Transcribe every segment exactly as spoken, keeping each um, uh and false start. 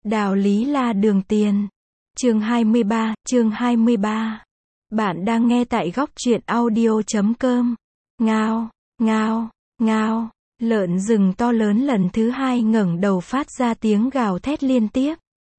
Đạo lý là đường tiền. Chương hai mươi ba, chương hai mươi ba. Bạn đang nghe tại góc truyện audio chấm com. Ngao, ngao, ngao. Lợn rừng to lớn lần thứ hai ngẩng đầu phát ra tiếng gào thét liên tiếp.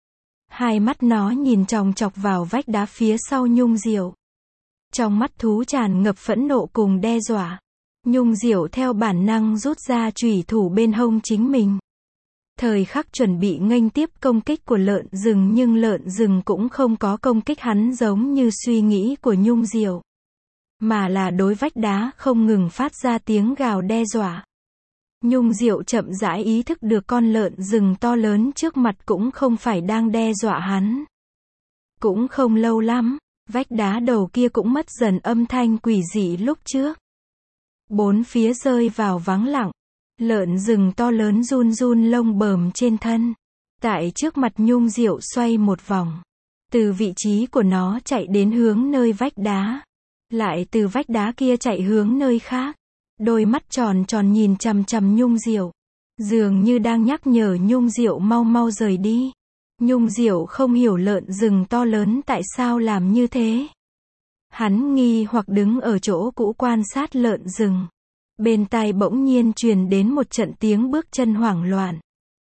Hai mắt nó nhìn chòng chọc vào vách đá phía sau Nhung Diệu. Trong mắt thú tràn ngập phẫn nộ cùng đe dọa. Nhung Diệu theo bản năng rút ra chủy thủ bên hông chính mình. Thời khắc chuẩn bị nghênh tiếp công kích của lợn rừng, nhưng lợn rừng cũng không có công kích hắn giống như suy nghĩ của Nhung Diệu, mà là đối vách đá không ngừng phát ra tiếng gào đe dọa. Nhung Diệu chậm rãi ý thức được con lợn rừng to lớn trước mặt cũng không phải đang đe dọa hắn. Cũng không lâu lắm, vách đá đầu kia cũng mất dần âm thanh quỷ dị lúc trước. Bốn phía rơi vào vắng lặng. Lợn rừng to lớn run run lông bờm trên thân. Tại trước mặt Nhung Diệu xoay một vòng. Từ vị trí của nó chạy đến hướng nơi vách đá. Lại từ vách đá kia chạy hướng nơi khác. Đôi mắt tròn tròn nhìn chằm chằm Nhung Diệu. Dường như đang nhắc nhở Nhung Diệu mau mau rời đi. Nhung Diệu không hiểu lợn rừng to lớn tại sao làm như thế. Hắn nghi hoặc đứng ở chỗ cũ quan sát lợn rừng. Bên tai bỗng nhiên truyền đến một trận tiếng bước chân hoảng loạn.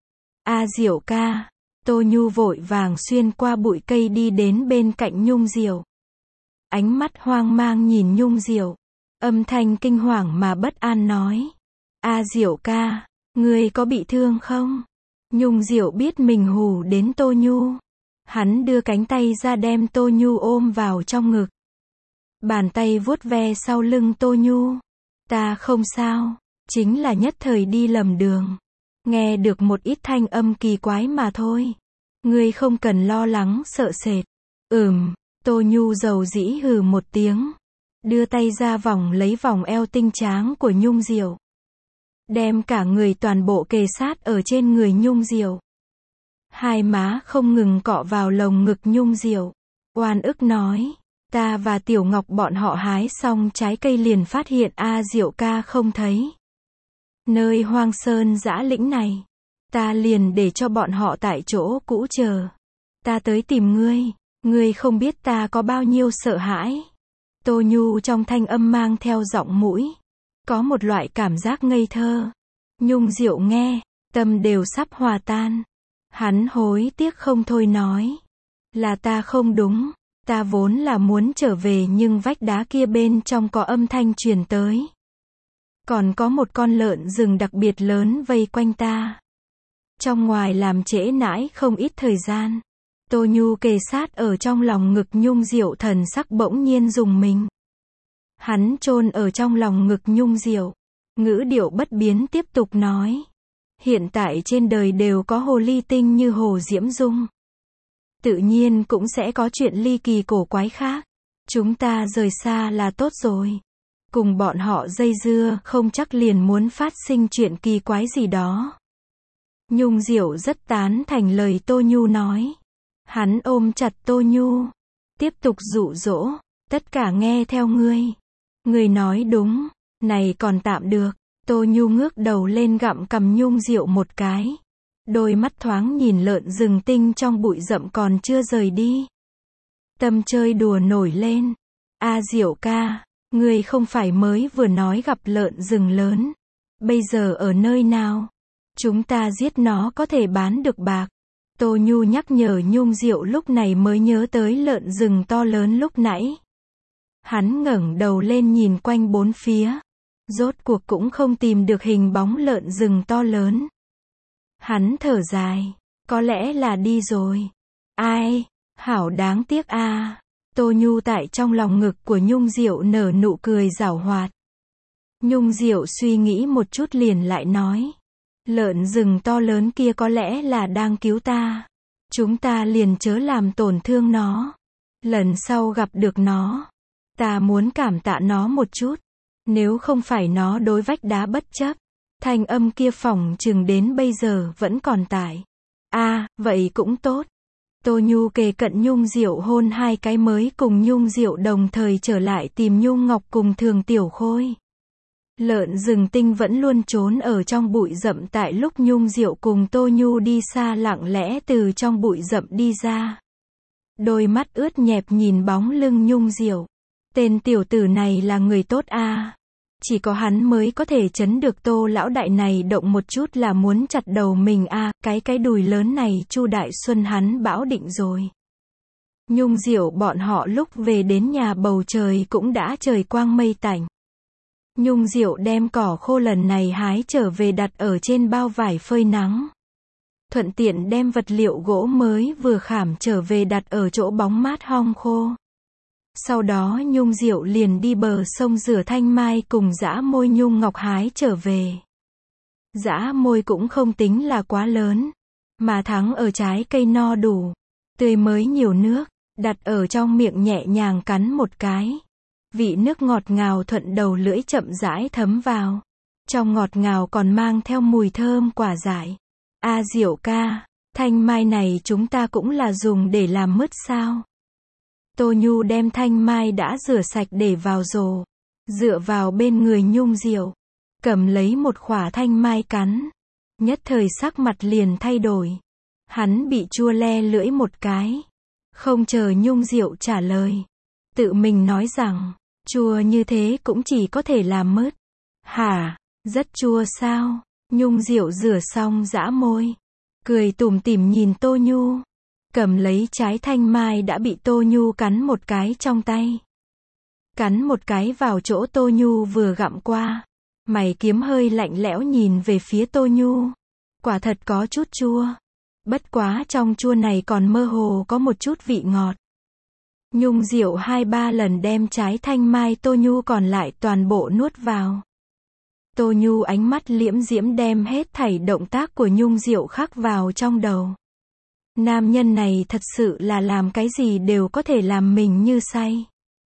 A Diệu ca. Tô Nhu vội vàng xuyên qua bụi cây đi đến bên cạnh Nhung Diệu. Ánh mắt hoang mang nhìn Nhung Diệu. Âm thanh kinh hoàng mà bất an nói. A Diệu ca, ngươi có bị thương không? Nhung Diệu biết mình hù đến Tô Nhu. Hắn đưa cánh tay ra đem Tô Nhu ôm vào trong ngực. Bàn tay vuốt ve sau lưng Tô Nhu. Ta không sao, chính là nhất thời đi lầm đường. Nghe được một ít thanh âm kỳ quái mà thôi. Ngươi không cần lo lắng sợ sệt. Ừm, Tô Nhu dầu dĩ hừ một tiếng. Đưa tay ra vòng lấy vòng eo tinh tráng của Nhung Diệu. Đem cả người toàn bộ kề sát ở trên người Nhung Diệu. Hai má không ngừng cọ vào lồng ngực Nhung Diệu. Oan ức nói. Ta và Tiểu Ngọc bọn họ hái xong trái cây liền phát hiện A Diệu ca không thấy. Nơi hoang sơn dã lĩnh này. Ta liền để cho bọn họ tại chỗ cũ chờ. Ta tới tìm ngươi. Ngươi không biết ta có bao nhiêu sợ hãi. Tô Nhu trong thanh âm mang theo giọng mũi. Có một loại cảm giác ngây thơ. Nhung Diệu nghe, tâm đều sắp hòa tan. Hắn hối tiếc không thôi nói. Là ta không đúng. Ta vốn là muốn trở về nhưng vách đá kia bên trong có âm thanh truyền tới. Còn có một con lợn rừng đặc biệt lớn vây quanh ta. Trong ngoài làm trễ nãi không ít thời gian. Tô Nhu kề sát ở trong lòng ngực Nhung Diệu, thần sắc bỗng nhiên rùng mình. Hắn chôn ở trong lòng ngực Nhung Diệu. Ngữ điệu bất biến tiếp tục nói. Hiện tại trên đời đều có hồ ly tinh như Hồ Diễm Dung. Tự nhiên cũng sẽ có chuyện ly kỳ cổ quái khác. Chúng ta rời xa là tốt rồi. Cùng bọn họ dây dưa không chắc liền muốn phát sinh chuyện kỳ quái gì đó. Nhung Diệu rất tán thành lời Tô Nhu nói. Hắn ôm chặt Tô Nhu. Tiếp tục dụ dỗ. Tất cả nghe theo ngươi. Ngươi nói đúng. Này còn tạm được. Tô Nhu ngước đầu lên gặm cằm Nhung Diệu một cái. Đôi mắt thoáng nhìn lợn rừng tinh trong bụi rậm còn chưa rời đi. Tâm chơi đùa nổi lên. A Diệu ca, ngươi không phải mới vừa nói gặp lợn rừng lớn. Bây giờ ở nơi nào? Chúng ta giết nó có thể bán được bạc. Tô Nhu nhắc nhở Nhung Diệu lúc này mới nhớ tới lợn rừng to lớn lúc nãy. Hắn ngẩng đầu lên nhìn quanh bốn phía. Rốt cuộc cũng không tìm được hình bóng lợn rừng to lớn. Hắn thở dài. Có lẽ là đi rồi. Ai? Hảo đáng tiếc a. À. Tô Nhu tại trong lòng ngực của Nhung Diệu nở nụ cười giảo hoạt. Nhung Diệu suy nghĩ một chút liền lại nói. Lợn rừng to lớn kia có lẽ là đang cứu ta. Chúng ta liền chớ làm tổn thương nó. Lần sau gặp được nó. Ta muốn cảm tạ nó một chút. Nếu không phải nó đối vách đá bất chấp. Thanh âm kia phỏng chừng đến bây giờ vẫn còn tại. A, à, vậy cũng tốt. Tô Nhu kề cận Nhung Diệu hôn hai cái mới cùng Nhung Diệu đồng thời trở lại tìm Nhung Ngọc cùng Thường Tiểu Khôi. Lợn rừng tinh vẫn luôn trốn ở trong bụi rậm tại lúc Nhung Diệu cùng Tô Nhu đi xa lặng lẽ từ trong bụi rậm đi ra. Đôi mắt ướt nhẹp nhìn bóng lưng Nhung Diệu. Tên tiểu tử này là người tốt a. Chỉ có hắn mới có thể chấn được Tô lão đại này động một chút là muốn chặt đầu mình a, cái cái đùi lớn này Chu Đại Xuân hắn bão định rồi. Nhung Diệu bọn họ lúc về đến nhà bầu trời cũng đã trời quang mây tạnh. Nhung Diệu đem cỏ khô lần này hái trở về đặt ở trên bao vải phơi nắng. Thuận tiện đem vật liệu gỗ mới vừa khảm trở về đặt ở chỗ bóng mát hong khô. Sau đó Nhung Diệu liền đi bờ sông rửa thanh mai cùng dã môi Nhung Ngọc hái trở về. Dã môi cũng không tính là quá lớn, mà thắng ở trái cây no đủ, tươi mới nhiều nước, đặt ở trong miệng nhẹ nhàng cắn một cái. Vị nước ngọt ngào thuận đầu lưỡi chậm rãi thấm vào. Trong ngọt ngào còn mang theo mùi thơm quả dại. A Diệu ca, thanh mai này chúng ta cũng là dùng để làm mứt sao? Tô Nhu đem thanh mai đã rửa sạch để vào rổ, dựa vào bên người Nhung Diệu, cầm lấy một khỏa thanh mai cắn. Nhất thời sắc mặt liền thay đổi. Hắn bị chua le lưỡi một cái. Không chờ Nhung Diệu trả lời, tự mình nói rằng, chua như thế cũng chỉ có thể làm mứt. Hả, rất chua sao? Nhung Diệu rửa xong dã môi, cười tủm tỉm nhìn Tô Nhu, cầm lấy trái thanh mai đã bị Tô Nhu cắn một cái trong tay. Cắn một cái vào chỗ Tô Nhu vừa gặm qua. Mày kiếm hơi lạnh lẽo nhìn về phía Tô Nhu. Quả thật có chút chua. Bất quá trong chua này còn mơ hồ có một chút vị ngọt. Nhung Diệu hai ba lần đem trái thanh mai Tô Nhu còn lại toàn bộ nuốt vào. Tô Nhu ánh mắt liễm diễm đem hết thảy động tác của Nhung Diệu khắc vào trong đầu. Nam nhân này thật sự là làm cái gì đều có thể làm mình như say.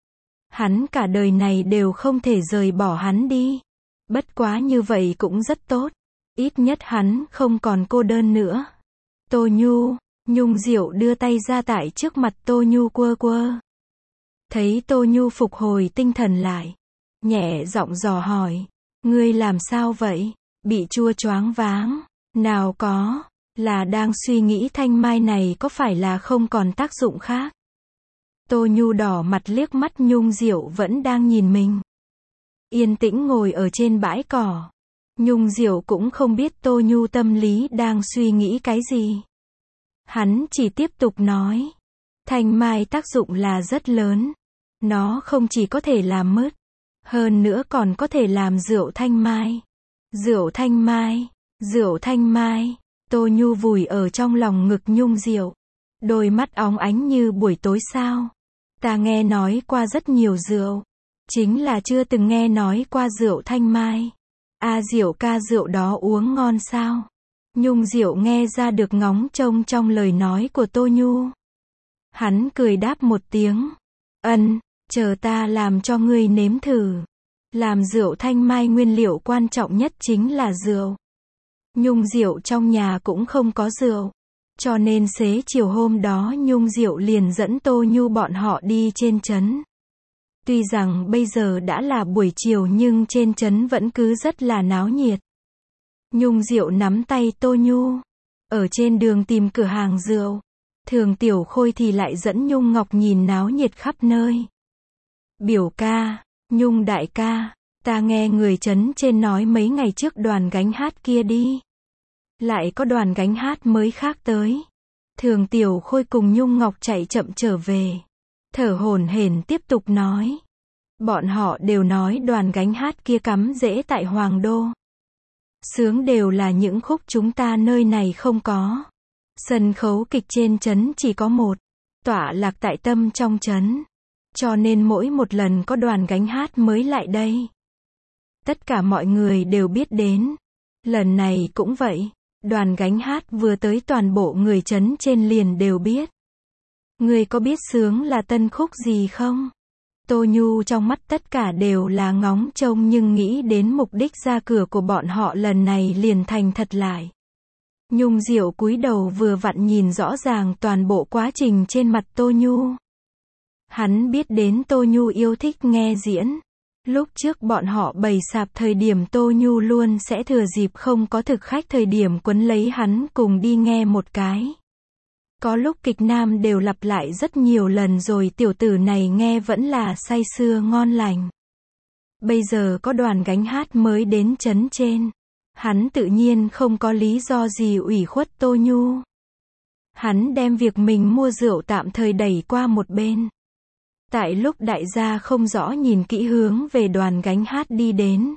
Hắn cả đời này đều không thể rời bỏ hắn đi. Bất quá như vậy cũng rất tốt. Ít nhất hắn không còn cô đơn nữa. Tô Nhu, Nhung Diệu đưa tay ra tại trước mặt Tô Nhu quơ quơ. Thấy Tô Nhu phục hồi tinh thần lại, nhẹ giọng dò hỏi, ngươi làm sao vậy? Bị chua choáng váng? Nào có, là đang suy nghĩ thanh mai này có phải là không còn tác dụng khác. Tô Nhu đỏ mặt liếc mắt Nhung Diệu vẫn đang nhìn mình. Yên tĩnh ngồi ở trên bãi cỏ. Nhung Diệu cũng không biết Tô Nhu tâm lý đang suy nghĩ cái gì. Hắn chỉ tiếp tục nói. Thanh mai tác dụng là rất lớn. Nó không chỉ có thể làm mứt, hơn nữa còn có thể làm rượu thanh mai. Rượu thanh mai, rượu thanh mai. Tô Nhu vùi ở trong lòng ngực Nhung Diệu. Đôi mắt óng ánh như buổi tối sao. Ta nghe nói qua rất nhiều rượu. Chính là chưa từng nghe nói qua rượu thanh mai. A Diệu ca rượu đó uống ngon sao? Nhung Diệu nghe ra được ngóng trông trong lời nói của Tô Nhu. Hắn cười đáp một tiếng. Ân, chờ ta làm cho ngươi nếm thử. Làm rượu thanh mai nguyên liệu quan trọng nhất chính là rượu. Nhung Diệu trong nhà cũng không có rượu. Cho nên xế chiều hôm đó Nhung Diệu liền dẫn Tô Nhu bọn họ đi trên trấn. Tuy rằng bây giờ đã là buổi chiều nhưng trên trấn vẫn cứ rất là náo nhiệt. Nhung Diệu nắm tay Tô Nhu. Ở trên đường tìm cửa hàng rượu. Thường Tiểu Khôi thì lại dẫn Nhung Ngọc nhìn náo nhiệt khắp nơi. Biểu ca, Nhung đại ca, ta nghe người trấn trên nói mấy ngày trước đoàn gánh hát kia đi. Lại có đoàn gánh hát mới khác tới. Thường Tiểu Khôi cùng Nhung Ngọc chạy chậm trở về. Thở hổn hển tiếp tục nói. Bọn họ đều nói đoàn gánh hát kia cắm rễ tại Hoàng Đô. Sướng đều là những khúc chúng ta nơi này không có. Sân khấu kịch trên trấn chỉ có một. Tọa lạc tại tâm trong trấn. Cho nên mỗi một lần có đoàn gánh hát mới lại đây. Tất cả mọi người đều biết đến. Lần này cũng vậy. Đoàn gánh hát vừa tới toàn bộ người trấn trên liền đều biết. Ngươi có biết sướng là tân khúc gì không? Tô Nhu trong mắt tất cả đều là ngóng trông nhưng nghĩ đến mục đích ra cửa của bọn họ lần này liền thành thật lại. Nhung Diệu cúi đầu vừa vặn nhìn rõ ràng toàn bộ quá trình trên mặt Tô Nhu. Hắn biết đến Tô Nhu yêu thích nghe diễn. Lúc trước bọn họ bày sạp thời điểm Tô Nhu luôn sẽ thừa dịp không có thực khách thời điểm quấn lấy hắn cùng đi nghe một cái. Có lúc kịch nam đều lặp lại rất nhiều lần rồi tiểu tử này nghe vẫn là say sưa ngon lành. Bây giờ có đoàn gánh hát mới đến trấn trên. Hắn tự nhiên không có lý do gì ủy khuất Tô Nhu. Hắn đem việc mình mua rượu tạm thời đẩy qua một bên. Tại lúc đại gia không rõ nhìn kỹ hướng về đoàn gánh hát đi đến.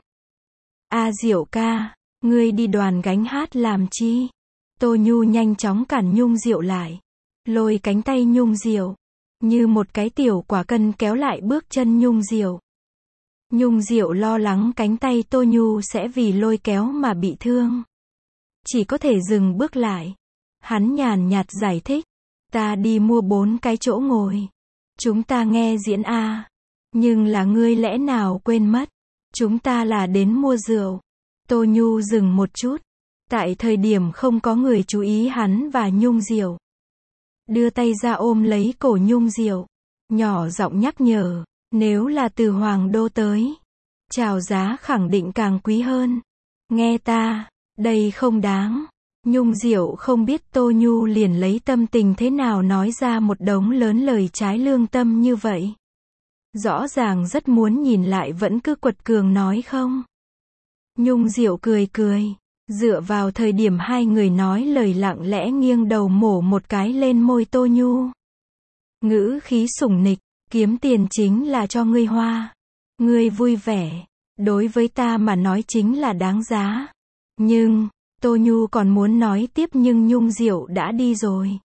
A Diệu ca, ngươi đi đoàn gánh hát làm chi? Tô Nhu nhanh chóng cản Nhung Diệu lại. Lôi cánh tay Nhung Diệu. Như một cái tiểu quả cân kéo lại bước chân Nhung Diệu. Nhung Diệu lo lắng cánh tay Tô Nhu sẽ vì lôi kéo mà bị thương. Chỉ có thể dừng bước lại. Hắn nhàn nhạt giải thích. Ta đi mua bốn cái chỗ ngồi. Chúng ta nghe diễn a. Nhưng là ngươi lẽ nào quên mất. Chúng ta là đến mua rượu. Tô Nhu dừng một chút. Tại thời điểm không có người chú ý hắn và Nhung Diệu. Đưa tay ra ôm lấy cổ Nhung Diệu. Nhỏ giọng nhắc nhở. Nếu là từ Hoàng Đô tới. Chào giá khẳng định càng quý hơn. Nghe ta. Đây không đáng. Nhung Diệu không biết Tô Nhu liền lấy tâm tình thế nào nói ra một đống lớn lời trái lương tâm như vậy. Rõ ràng rất muốn nhìn lại vẫn cứ quật cường nói không. Nhung Diệu cười cười. Dựa vào thời điểm hai người nói lời lặng lẽ nghiêng đầu mổ một cái lên môi Tô Nhu. Ngữ khí sủng nịch. Kiếm tiền chính là cho ngươi hoa. Ngươi vui vẻ. Đối với ta mà nói chính là đáng giá. Nhưng, Tô Nhu còn muốn nói tiếp nhưng Nhung Diệu đã đi rồi.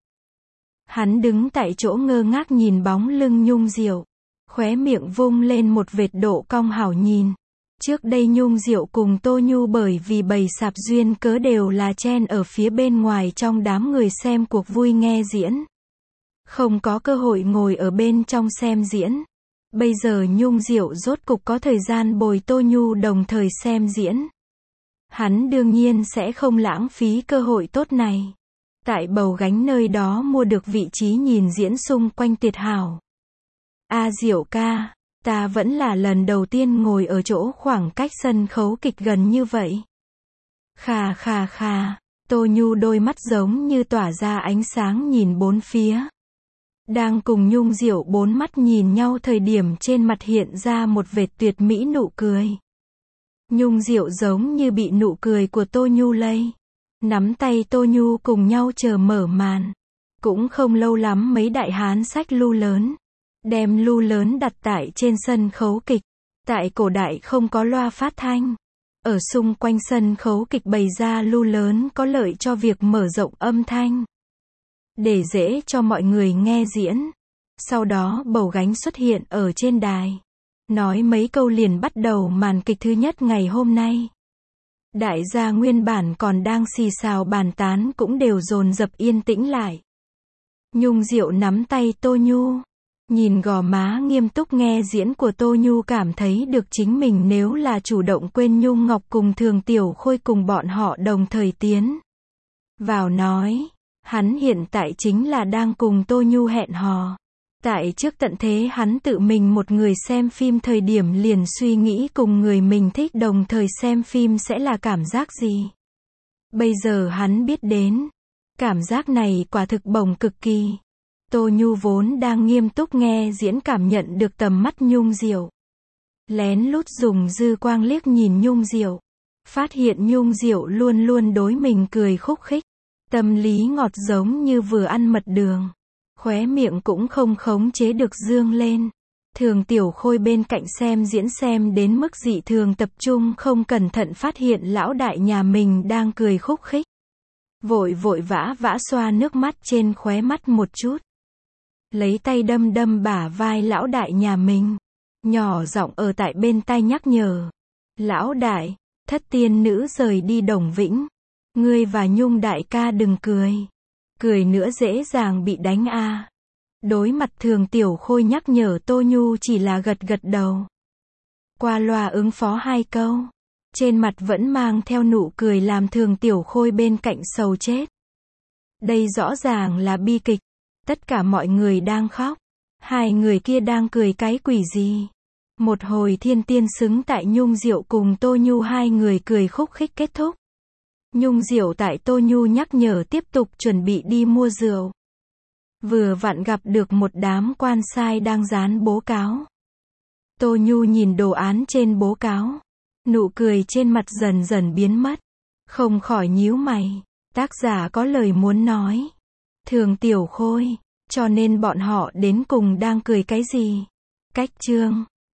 Hắn đứng tại chỗ ngơ ngác nhìn bóng lưng Nhung Diệu. Khóe miệng vung lên một vệt độ cong hảo nhìn. Trước đây Nhung Diệu cùng Tô Nhu bởi vì bày sạp duyên cớ đều là chen ở phía bên ngoài trong đám người xem cuộc vui nghe diễn. Không có cơ hội ngồi ở bên trong xem diễn. Bây giờ Nhung Diệu rốt cục có thời gian bồi Tô Nhu đồng thời xem diễn. Hắn đương nhiên sẽ không lãng phí cơ hội tốt này. Tại Bầu Gánh nơi đó mua được vị trí nhìn diễn xung quanh tuyệt hảo. A Diệu ca, ta vẫn là lần đầu tiên ngồi ở chỗ khoảng cách sân khấu kịch gần như vậy. Khà khà khà, Tô Nhu đôi mắt giống như tỏa ra ánh sáng nhìn bốn phía. Đang cùng Nhung Diệu bốn mắt nhìn nhau thời điểm trên mặt hiện ra một vệt tuyệt mỹ nụ cười. Nhung Diệu giống như bị nụ cười của Tô Nhu lây. Nắm tay Tô Nhu cùng nhau chờ mở màn. Cũng không lâu lắm mấy đại hán xách lu lớn. Đem lu lớn đặt tại trên sân khấu kịch. Tại cổ đại không có loa phát thanh. Ở xung quanh sân khấu kịch bày ra lu lớn có lợi cho việc mở rộng âm thanh. Để dễ cho mọi người nghe diễn. Sau đó Bầu Gánh xuất hiện ở trên đài. Nói mấy câu liền bắt đầu màn kịch thứ nhất ngày hôm nay. Đại gia nguyên bản còn đang xì xào bàn tán cũng đều dồn dập yên tĩnh lại. Nhung Diệu nắm tay Tô Nhu. Nhìn gò má nghiêm túc nghe diễn của Tô Nhu cảm thấy được chính mình nếu là chủ động quên Nhung Ngọc cùng Thường Tiểu Khôi cùng bọn họ đồng thời tiến vào nói. Hắn hiện tại chính là đang cùng Tô Nhu hẹn hò. Tại trước tận thế hắn tự mình một người xem phim thời điểm liền suy nghĩ cùng người mình thích đồng thời xem phim sẽ là cảm giác gì. Bây giờ hắn biết đến. Cảm giác này quả thực bổng cực kỳ. Tô Nhu vốn đang nghiêm túc nghe diễn cảm nhận được tầm mắt Nhung Diệu. Lén lút dùng dư quang liếc nhìn Nhung Diệu. Phát hiện Nhung Diệu luôn luôn đối mình cười khúc khích. Tâm lý ngọt giống như vừa ăn mật đường. Khóe miệng cũng không khống chế được dương lên. Thường Tiểu Khôi bên cạnh xem diễn xem đến mức dị thường tập trung không cẩn thận phát hiện lão đại nhà mình đang cười khúc khích. Vội vội vã vã xoa nước mắt trên khóe mắt một chút. Lấy tay đâm đâm bả vai lão đại nhà mình. Nhỏ giọng ở tại bên tai nhắc nhở. Lão đại, thất tiên nữ rời đi Đồng Vĩnh. Ngươi và Nhung đại ca đừng cười. Cười nữa dễ dàng bị đánh a. À. Đối mặt Thường Tiểu Khôi nhắc nhở Tô Nhu chỉ là gật gật đầu. Qua loa ứng phó hai câu. Trên mặt vẫn mang theo nụ cười làm Thường Tiểu Khôi bên cạnh sầu chết. Đây rõ ràng là bi kịch. Tất cả mọi người đang khóc. Hai người kia đang cười cái quỷ gì. Một hồi thiên tiên xứng tại Nhung Diệu cùng Tô Nhu hai người cười khúc khích kết thúc. Nhung Diệu tại Tô Nhu nhắc nhở tiếp tục chuẩn bị đi mua rượu. Vừa vặn gặp được một đám quan sai đang dán bố cáo. Tô Nhu nhìn đồ án trên bố cáo. Nụ cười trên mặt dần dần biến mất. Không khỏi nhíu mày. Tác giả có lời muốn nói. Thường Tiểu Khôi. Cho nên bọn họ đến cùng đang cười cái gì? Cách chương